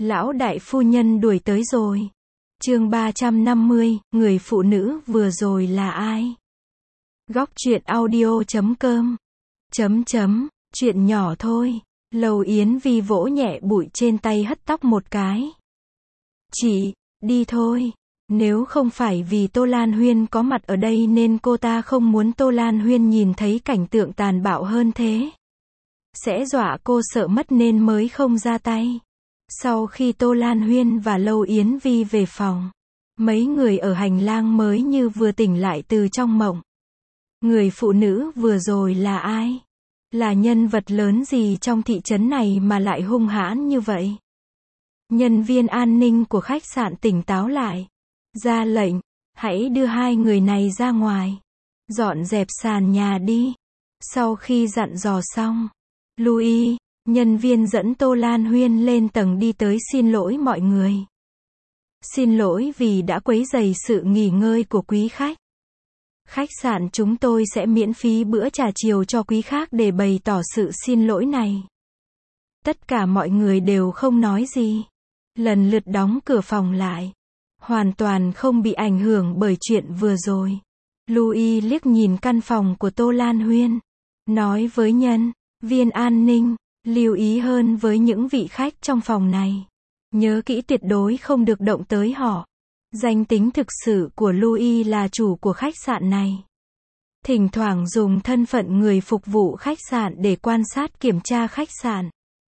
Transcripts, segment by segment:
Lão đại phu nhân đuổi tới rồi. Chương 350, người phụ nữ vừa rồi là ai? Góc truyện audio.com. Chuyện nhỏ thôi. Lầu Yến Vi vỗ nhẹ bụi trên tay hất tóc một cái. Chị, đi thôi. Nếu không phải vì Tô Lan Huyên có mặt ở đây nên cô ta không muốn Tô Lan Huyên nhìn thấy cảnh tượng tàn bạo hơn thế. Sẽ dọa cô sợ mất nên mới không ra tay. Sau khi Tô Lan Huyên và Lầu Yến Vi về phòng, mấy người ở hành lang mới như vừa tỉnh lại từ trong mộng. Người phụ nữ vừa rồi là ai? Là nhân vật lớn gì trong thị trấn này mà lại hung hãn như vậy? Nhân viên an ninh của khách sạn tỉnh táo lại, ra lệnh, hãy đưa hai người này ra ngoài, dọn dẹp sàn nhà đi. Sau khi dặn dò xong, Louis, nhân viên dẫn Tô Lan Huyên lên tầng đi tới xin lỗi mọi người. Xin lỗi vì đã quấy rầy sự nghỉ ngơi của quý khách. Khách sạn chúng tôi sẽ miễn phí bữa trà chiều cho quý khách để bày tỏ sự xin lỗi này. Tất cả mọi người đều không nói gì. Lần lượt đóng cửa phòng lại. Hoàn toàn không bị ảnh hưởng bởi chuyện vừa rồi. Louis liếc nhìn căn phòng của Tô Lan Huyên. Nói với nhân viên an ninh, lưu ý hơn với những vị khách trong phòng này. Nhớ kỹ tuyệt đối không được động tới họ. Danh tính thực sự của Louis là chủ của khách sạn này. Thỉnh thoảng dùng thân phận người phục vụ khách sạn để quan sát kiểm tra khách sạn.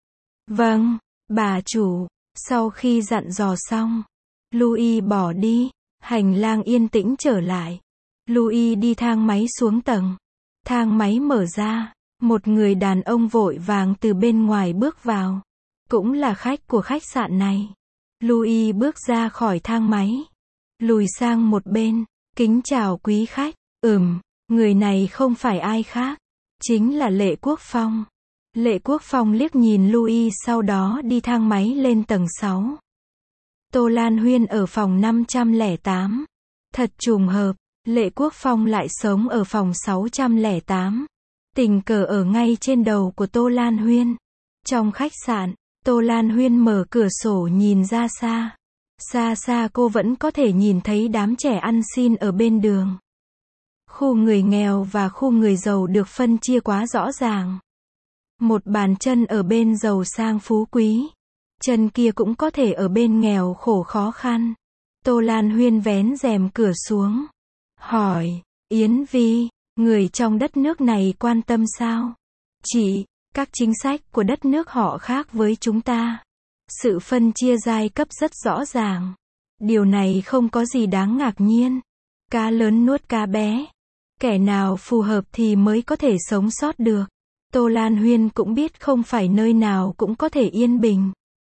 Vâng, bà chủ. Sau khi dặn dò xong, Louis bỏ đi. Hành lang yên tĩnh trở lại. Louis đi thang máy xuống tầng. Thang máy mở ra. Một người đàn ông vội vàng từ bên ngoài bước vào. Cũng là khách của khách sạn này. Louis bước ra khỏi thang máy. Lùi sang một bên. Kính chào quý khách. Người này không phải ai khác. Chính là Lệ Quốc Phong. Lệ Quốc Phong liếc nhìn Louis sau đó đi thang máy lên tầng 6. Tô Lan Huyên ở phòng 508. Thật trùng hợp, Lệ Quốc Phong lại sống ở phòng 608. Tình cờ ở ngay trên đầu của Tô Lan Huyên. Trong khách sạn, Tô Lan Huyên mở cửa sổ nhìn ra xa. Xa xa cô vẫn có thể nhìn thấy đám trẻ ăn xin ở bên đường. Khu người nghèo và khu người giàu được phân chia quá rõ ràng. Một bàn chân ở bên giàu sang phú quý. Chân kia cũng có thể ở bên nghèo khổ khó khăn. Tô Lan Huyên vén rèm cửa xuống. Hỏi, Yến Vi, người trong đất nước này quan tâm sao? Chị, các chính sách của đất nước họ khác với chúng ta. Sự phân chia giai cấp rất rõ ràng. Điều này không có gì đáng ngạc nhiên. Cá lớn nuốt cá bé. Kẻ nào phù hợp thì mới có thể sống sót được. Tô Lan Huyên cũng biết không phải nơi nào cũng có thể yên bình.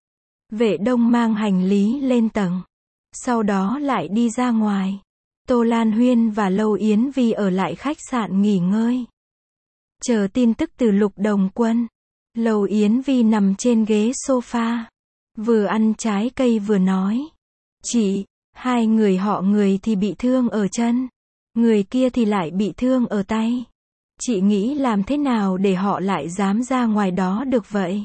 Vệ đông mang hành lý lên tầng. Sau đó lại đi ra ngoài. Tô Lan Huyên và Lầu Yến Vi ở lại khách sạn nghỉ ngơi. Chờ tin tức từ Lục Đồng Quân. Lầu Yến Vi nằm trên ghế sofa. Vừa ăn trái cây vừa nói. Chị, hai người họ người thì bị thương ở chân. Người kia thì lại bị thương ở tay. Chị nghĩ làm thế nào để họ lại dám ra ngoài đó được vậy?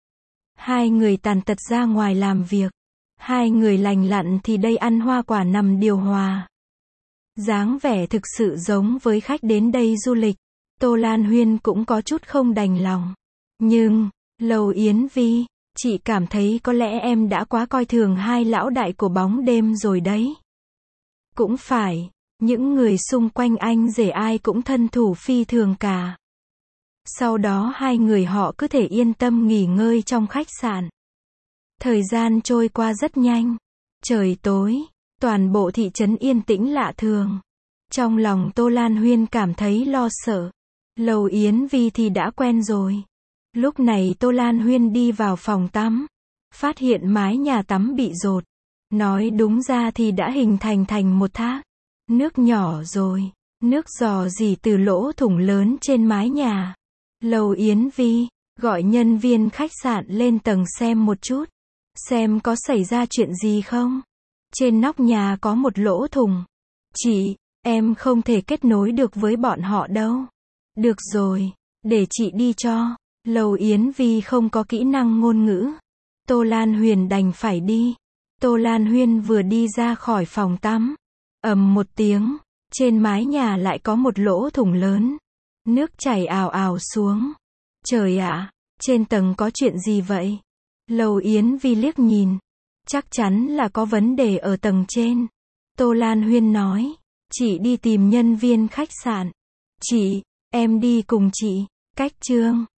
Hai người tàn tật ra ngoài làm việc. Hai người lành lặn thì đây ăn hoa quả nằm điều hòa. Dáng vẻ thực sự giống với khách đến đây du lịch. Tô Lan Huyên cũng có chút không đành lòng. Nhưng, Lầu Yến Vi, chị cảm thấy có lẽ em đã quá coi thường hai lão đại của bóng đêm rồi đấy. Cũng phải, những người xung quanh anh rể ai cũng thân thủ phi thường cả. Sau đó hai người họ cứ thể yên tâm nghỉ ngơi trong khách sạn. Thời gian trôi qua rất nhanh. Trời tối, toàn bộ thị trấn yên tĩnh lạ thường. Trong lòng Tô Lan Huyên cảm thấy lo sợ. Lầu Yến Vi thì đã quen rồi. Lúc này Tô Lan Huyên đi vào phòng tắm. Phát hiện mái nhà tắm bị dột. Nói đúng ra thì đã hình thành một thác nước nhỏ rồi. Nước rò rỉ từ lỗ thủng lớn trên mái nhà. Lầu Yến Vi gọi nhân viên khách sạn lên tầng xem một chút. Xem có xảy ra chuyện gì không. Trên nóc nhà có một lỗ thủng. Chị, em không thể kết nối được với bọn họ đâu. Được rồi, để chị đi cho. Lầu Yến Vi không có kỹ năng ngôn ngữ. Tô Lan Huyền đành phải đi. Tô Lan Huyên vừa đi ra khỏi phòng tắm. Ầm một tiếng, trên mái nhà lại có một lỗ thủng lớn. Nước chảy ào ào xuống. Trời ạ, trên tầng có chuyện gì vậy? Lầu Yến Vi liếc nhìn. Chắc chắn là có vấn đề ở tầng trên. Tô Lan Huyên nói. Chị đi tìm nhân viên khách sạn. Chị, em đi cùng chị. Cách chương